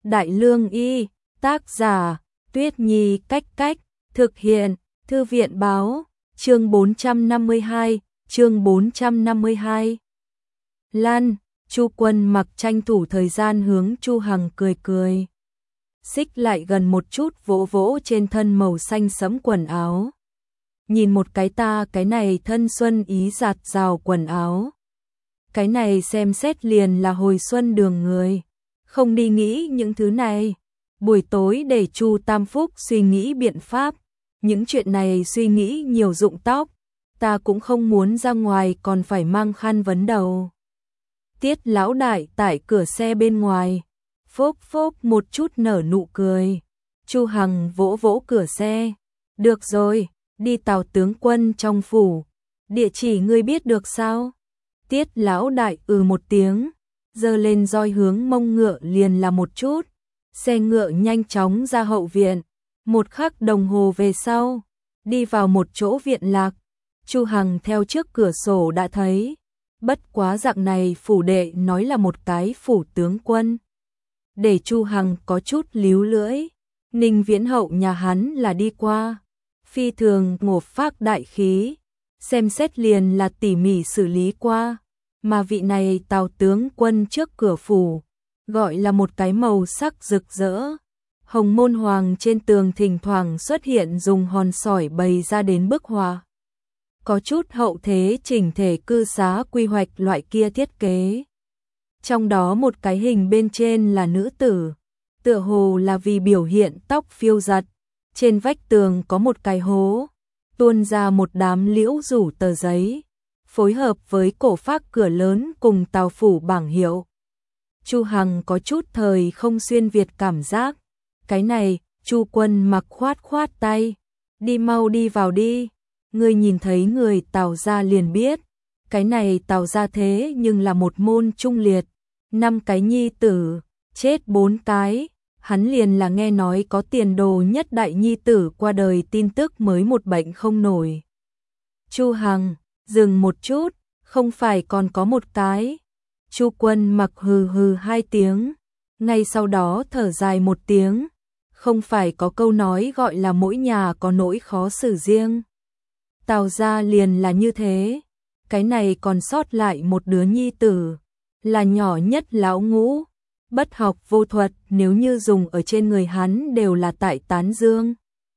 Đại Lương Y, tác giả, Tuyết Nhi Cách Cách, thực hiện, Thư viện báo, chương 452, chương 452. Lan, Chu Quân Mặc tranh thủ thời gian hướng Chu Hằng cười cười. Xích lại gần một chút vỗ vỗ trên thân màu xanh sẫm quần áo. Nhìn một cái ta, cái này thân xuân ý giạt rào quần áo. Cái này xem xét liền là hồi xuân đường người. Không đi nghĩ những thứ này. Buổi tối để Chu Tam Phúc suy nghĩ biện pháp. Những chuyện này suy nghĩ nhiều rụng tóc. Ta cũng không muốn ra ngoài còn phải mang khăn vấn đầu. Tiết lão đại tại cửa xe bên ngoài. Phốc phốc một chút nở nụ cười. Chu Hằng vỗ vỗ cửa xe. Được rồi, đi Tào tướng quân trong phủ. Địa chỉ ngươi biết được sao? Tiết lão đại một tiếng. Giơ lên roi hướng mông ngựa liền là một chút. Xe ngựa nhanh chóng ra hậu viện. Một khắc đồng hồ về sau. Đi vào một chỗ viện lạc. Chu Hằng theo trước cửa sổ đã thấy. Bất quá dạng này phủ đệ nói là một cái phủ tướng quân. Để Chu Hằng có chút líu lưỡi. Ninh Viễn Hậu nhà hắn là đi qua. Phi thường ngột phác đại khí. Xem xét liền là tỉ mỉ xử lý qua. Mà vị này Tào tướng quân trước cửa phủ. Gọi là một cái màu sắc rực rỡ. Hồng môn hoàng trên tường thỉnh thoảng xuất hiện dùng hòn sỏi bày ra đến bức họa. Có chút hậu thế chỉnh thể cư xá quy hoạch loại kia thiết kế. Trong đó một cái hình bên trên là nữ tử, tựa hồ là vì biểu hiện tóc phiêu giật. Trên vách tường có một cái hố, tuôn ra một đám liễu rủ tờ giấy, phối hợp với cổ phác cửa lớn cùng Tào phủ bảng hiệu. Chu Hằng có chút thời không xuyên Việt cảm giác. Cái này, Chu Quân Mặc khoát khoát tay, đi mau đi vào đi. Ngươi nhìn thấy người Tào gia liền biết, cái này Tào gia thế nhưng là một môn trung liệt, 5 cái nhi tử, chết 4 cái, hắn liền là nghe nói có tiền đồ nhất đại nhi tử qua đời tin tức mới một bệnh không nổi. Chu Hằng, dừng một chút, không phải còn có một cái. Chu Quân Mặc hừ hừ 2 tiếng, ngay sau đó thở dài 1 tiếng, không phải có câu nói gọi là mỗi nhà có nỗi khó xử riêng. Tào gia liền là như thế, cái này còn sót lại một đứa nhi tử, là nhỏ nhất lão ngũ, bất học vô thuật, nếu như dùng ở trên người hắn đều là tại tán dương.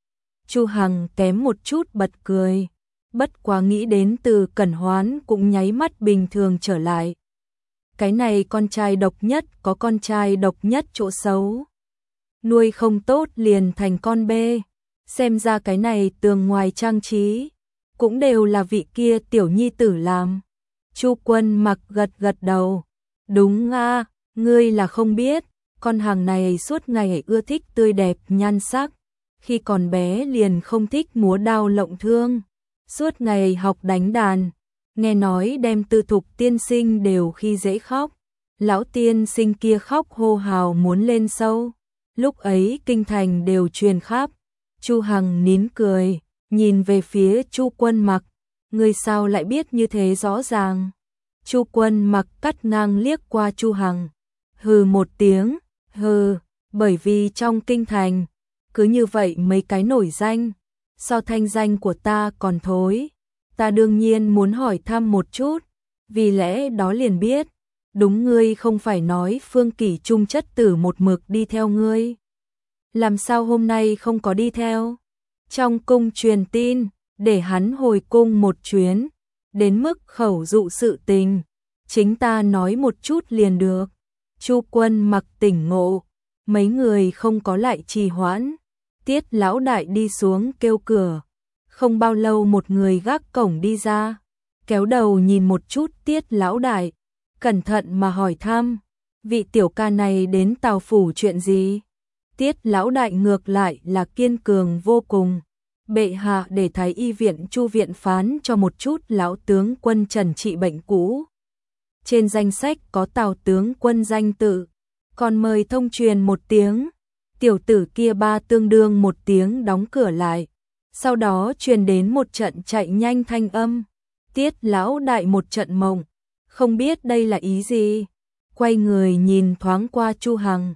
Chu Hằng kém một chút bật cười, bất quá nghĩ đến Từ Cẩn Hoán cũng nháy mắt bình thường trở lại. Cái này con trai độc nhất có con trai độc nhất chỗ xấu. Nuôi không tốt liền thành con bê, xem ra cái này tường ngoài trang trí cũng đều là vị kia tiểu nhi tử làm. Chu Quân Mặc gật gật đầu. Đúng a, ngươi là không biết, con hàng này suốt ngày ưa thích tươi đẹp nhan sắc. Khi còn bé liền không thích múa đao lộng thương. Suốt ngày học đánh đàn. Nghe nói đem Tư Thục tiên sinh đều khi dễ khóc. Lão tiên sinh kia khóc hô hào muốn lên sâu. Lúc ấy kinh thành đều truyền khắp. Chu Hằng nín cười. Nhìn về phía Chu Quân Mặc, ngươi sao lại biết như thế rõ ràng? Chu Quân Mặc cắt ngang liếc qua Chu Hằng, hừ một tiếng, hừ, bởi vì trong kinh thành, cứ như vậy mấy cái nổi danh, so thanh danh của ta còn thối, ta đương nhiên muốn hỏi thăm một chút, vì lẽ đó liền biết, đúng ngươi không phải nói Phương Kỷ Trung chất tử một mực đi theo ngươi. Làm sao hôm nay không có đi theo? Trong cung truyền tin, để hắn hồi cung một chuyến, đến mức khẩu dụ sự tình, chính ta nói một chút liền được. Chu Quân Mặc tỉnh ngộ, mấy người không có lại trì hoãn, Tiết lão đại đi xuống kêu cửa, không bao lâu một người gác cổng đi ra, kéo đầu nhìn một chút Tiết lão đại, cẩn thận mà hỏi thăm, vị tiểu ca này đến Tào phủ chuyện gì? Tiết lão đại ngược lại là kiên cường vô cùng. Bệ hạ để thái y viện Chu viện phán cho một chút lão tướng quân trần trị bệnh cũ. Trên danh sách có Tào tướng quân danh tự, còn mời thông truyền một tiếng. Tiểu tử kia ba tương đương một tiếng đóng cửa lại. Sau đó truyền đến một trận chạy nhanh thanh âm. Tiết lão đại một trận mộng, không biết đây là ý gì. Quay người nhìn thoáng qua Chu Hằng,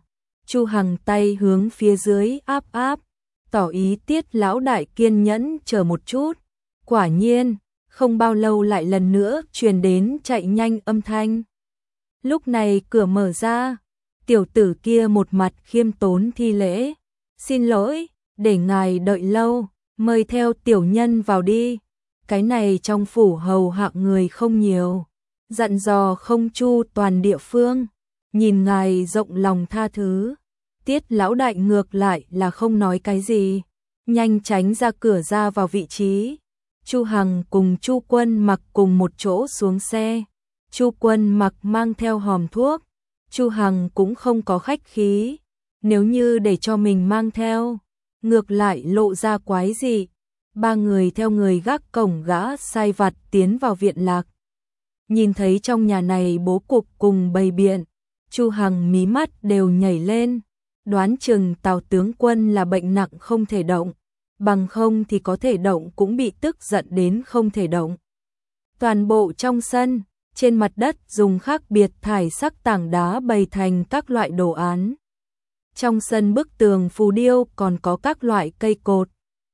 Chu Hằng tay hướng phía dưới áp áp, tỏ ý Tiết lão đại kiên nhẫn chờ một chút. Quả nhiên, không bao lâu lại lần nữa truyền đến chạy nhanh âm thanh. Lúc này cửa mở ra, tiểu tử kia một mặt khiêm tốn thi lễ. Xin lỗi, để ngài đợi lâu, mời theo tiểu nhân vào đi. Cái này trong phủ hầu hạ người không nhiều, dặn dò không chu toàn địa phương, nhìn ngài rộng lòng tha thứ. Tiết lão đại ngược lại là không nói cái gì, nhanh tránh ra cửa ra vào vị trí. Chu Hằng cùng Chu Quân Mặc cùng một chỗ xuống xe. Chu Quân Mặc mang theo hòm thuốc, Chu Hằng cũng không có khách khí, nếu như để cho mình mang theo, ngược lại lộ ra quái dị. Ba người theo người gác cổng gã sai vặt tiến vào viện lạc. Nhìn thấy trong nhà này bố cục cùng bày biện, Chu Hằng mí mắt đều nhảy lên, đoán chừng Tào tướng quân là bệnh nặng không thể động, bằng không thì có thể động cũng bị tức giận đến không thể động. Toàn bộ trong sân, trên mặt đất dùng khác biệt thải sắc tảng đá bày thành các loại đồ án. Trong sân bức tường phù điêu còn có các loại cây cột.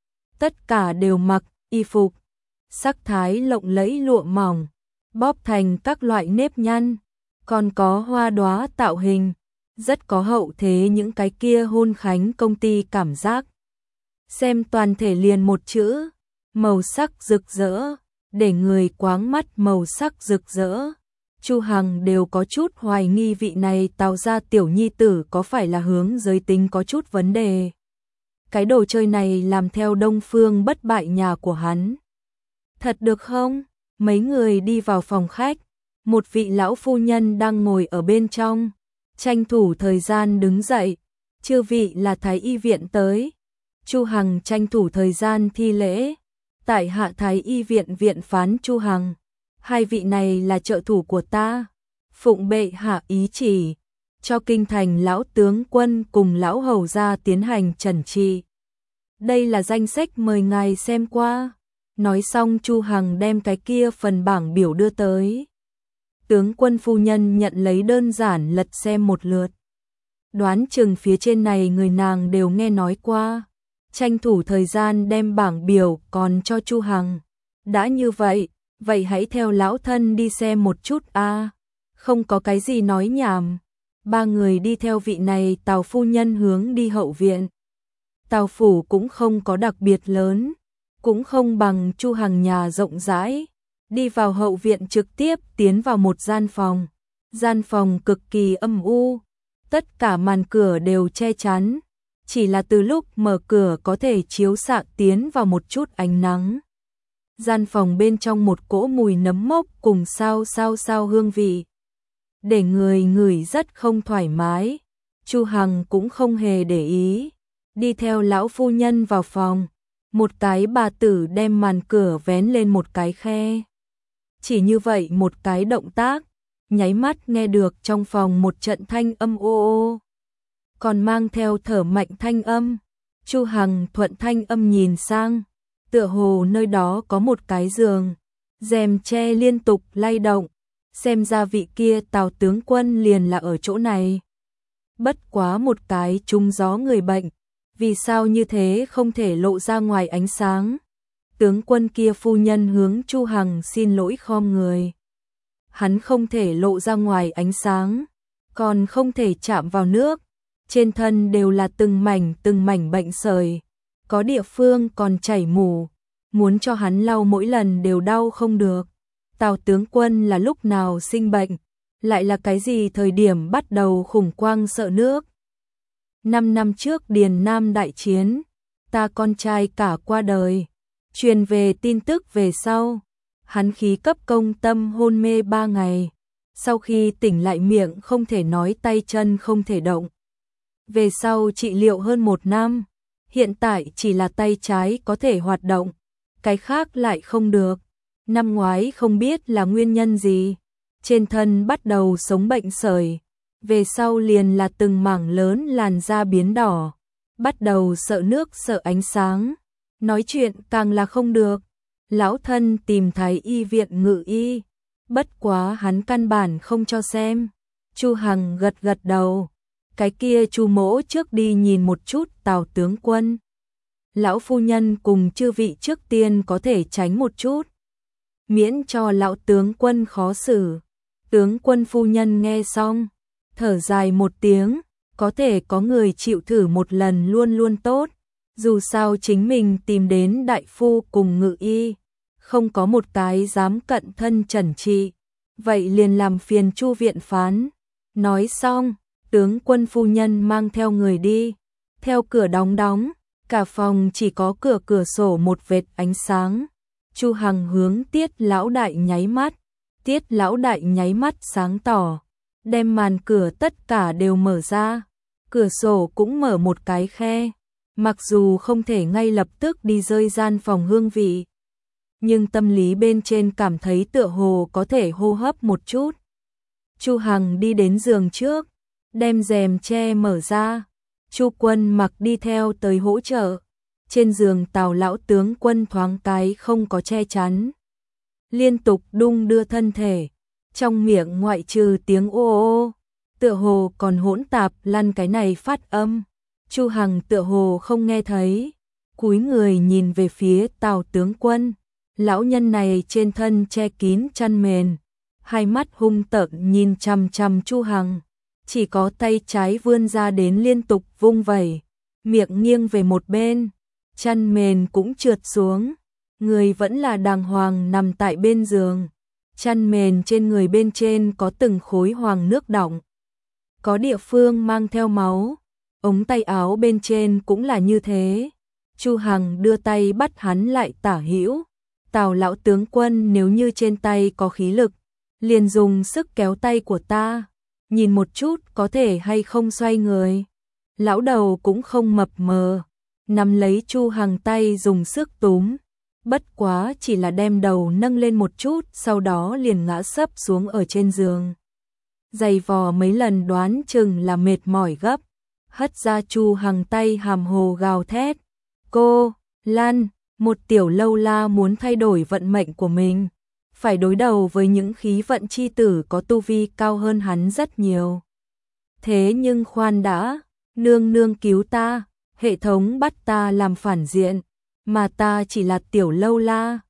Tất cả đều mặc y phục, sắc thái lộng lẫy lụa mỏng, bóp thành các loại nếp nhăn, còn có hoa đóa tạo hình, rất có hậu thế những cái kia hôn khánh công ty cảm giác. Xem toàn thể liền một chữ, màu sắc rực rỡ, để người quáng mắt màu sắc rực rỡ. Chu Hằng đều có chút hoài nghi vị này Tào gia tiểu nhi tử có phải là hướng giới tính có chút vấn đề. Cái đồ chơi này làm theo Đông Phương bất bại nhà của hắn. Thật được không? Mấy người đi vào phòng khách, một vị lão phu nhân đang ngồi ở bên trong, tranh thủ thời gian đứng dậy. Chư vị là Thái y viện tới. Chu Hằng tranh thủ thời gian thi lễ. Tại hạ Thái y viện viện phán Chu Hằng. Hai vị này là trợ thủ của ta. Phụng bệ hạ ý chỉ, cho kinh thành lão tướng quân cùng lão hầu gia tiến hành trần trị. Đây là danh sách mời ngài xem qua. Nói xong Chu Hằng đem cái kia phần bảng biểu đưa tới. Tướng quân phu nhân nhận lấy đơn giản lật xem một lượt. Đoán chừng phía trên này người nàng đều nghe nói qua. Tranh thủ thời gian đem bảng biểu còn cho Chu Hằng. Đã như vậy, vậy hãy theo lão thân đi xem một chút a. Không có cái gì nói nhảm. Ba người đi theo vị này Tào phu nhân hướng đi hậu viện. Tào phủ cũng không có đặc biệt lớn, cũng không bằng Chu Hằng nhà rộng rãi. Đi vào hậu viện trực tiếp tiến vào một gian phòng. Gian phòng cực kỳ âm u, tất cả màn cửa đều che chắn, chỉ là từ lúc mở cửa có thể chiếu xạ tiến vào một chút ánh nắng. Gian phòng bên trong một cỗ mùi nấm mốc cùng sao hương vị, để người ngửi rất không thoải mái. Chu Hằng cũng không hề để ý, đi theo lão phu nhân vào phòng. Một cái bà tử đem màn cửa vén lên một cái khe. Chỉ như vậy một cái động tác, nháy mắt nghe được trong phòng một trận thanh âm ô ô, còn mang theo thở mạnh thanh âm. Chu Hằng thuận thanh âm nhìn sang, tựa hồ nơi đó có một cái giường, rèm che liên tục lay động, xem ra vị kia Tào tướng quân liền là ở chỗ này. Bất quá một cái trúng gió người bệnh, vì sao như thế không thể lộ ra ngoài ánh sáng. Tướng quân kia phu nhân hướng Chu Hằng xin lỗi khom người. Hắn không thể lộ ra ngoài ánh sáng, còn không thể chạm vào nước, trên thân đều là từng mảnh bệnh sởi, có địa phương còn chảy mủ, muốn cho hắn lau mỗi lần đều đau không được. Tào tướng quân là lúc nào sinh bệnh, lại là cái gì thời điểm bắt đầu khủng hoảng sợ nước. 5 năm trước Điền Nam đại chiến, ta con trai cả qua đời, truyền về tin tức về sau, hắn khí cấp công tâm hôn mê 3 ngày, sau khi tỉnh lại miệng không thể nói, tay chân không thể động. Về sau trị liệu hơn 1 năm, hiện tại chỉ là tay trái có thể hoạt động, cái khác lại không được. Năm ngoái không biết là nguyên nhân gì, trên thân bắt đầu sống bệnh sởi, về sau liền là từng mảng lớn làn da biến đỏ, bắt đầu sợ nước sợ ánh sáng, nói chuyện càng là không được. Lão thân tìm Thái y viện ngự y, bất quá hắn căn bản không cho xem. Chu Hằng gật gật đầu, cái kia Chu mỗ trước đi nhìn một chút Tào tướng quân. Lão phu nhân cùng chư vị trước tiên có thể tránh một chút, miễn cho lão tướng quân khó xử. Tướng quân phu nhân nghe xong, thở dài một tiếng, có thể có người chịu thử một lần luôn luôn tốt, dù sao chính mình tìm đến đại phu cùng ngự y, không có một cái dám cận thân trần trị, vậy liền làm phiền Chu viện phán. Nói xong, tướng quân phu nhân mang theo người đi, theo cửa đóng, cả phòng chỉ có cửa sổ một vệt ánh sáng. Chu Hằng hướng Tiết lão đại nháy mắt, Tiết lão đại nháy mắt sáng tỏ, đem màn cửa tất cả đều mở ra, cửa sổ cũng mở một cái khe, mặc dù không thể ngay lập tức đi rơi gian phòng hương vị, nhưng tâm lý bên trên cảm thấy tựa hồ có thể hô hấp một chút. Chu Hằng đi đến giường trước, đem rèm che mở ra, Chu Quân Mặc đi theo tới hỗ trợ. Trên giường Tào lão tướng quân thoáng cái không có che chắn, liên tục đung đưa thân thể, trong miệng ngoại trừ tiếng ô ô, tựa hồ còn hỗn tạp lăn cái này phát âm. Chu Hằng tựa hồ không nghe thấy, cúi người nhìn về phía Tào tướng quân, lão nhân này trên thân che kín chăn mền, hai mắt hung tợn nhìn chằm chằm Chu Hằng, chỉ có tay trái vươn ra đến liên tục vung vẩy, miệng nghiêng về một bên, chăn mền cũng trượt xuống, người vẫn là đàng hoàng nằm tại bên giường, chăn mền trên người bên trên có từng khối hoàng nước đọng, có địa phương mang theo máu, ống tay áo bên trên cũng là như thế. Chu Hằng đưa tay bắt hắn lại tả hữu, Tào lão tướng quân nếu như trên tay có khí lực, liền dùng sức kéo tay của ta, nhìn một chút có thể hay không xoay người. Lão đầu cũng không mập mờ, nắm lấy Chu Hằng tay dùng sức túm, bất quá chỉ là đem đầu nâng lên một chút, sau đó liền ngã sấp xuống ở trên giường. Giày vò mấy lần đoán chừng là mệt mỏi gấp, hất ra Chu Hằng tay hàm hồ gào thét, cô, Lan, một tiểu lâu la muốn thay đổi vận mệnh của mình, phải đối đầu với những khí vận chi tử có tu vi cao hơn hắn rất nhiều. Thế nhưng khoan đã, nương nương cứu ta, hệ thống bắt ta làm phản diện, mà ta chỉ là tiểu lâu la,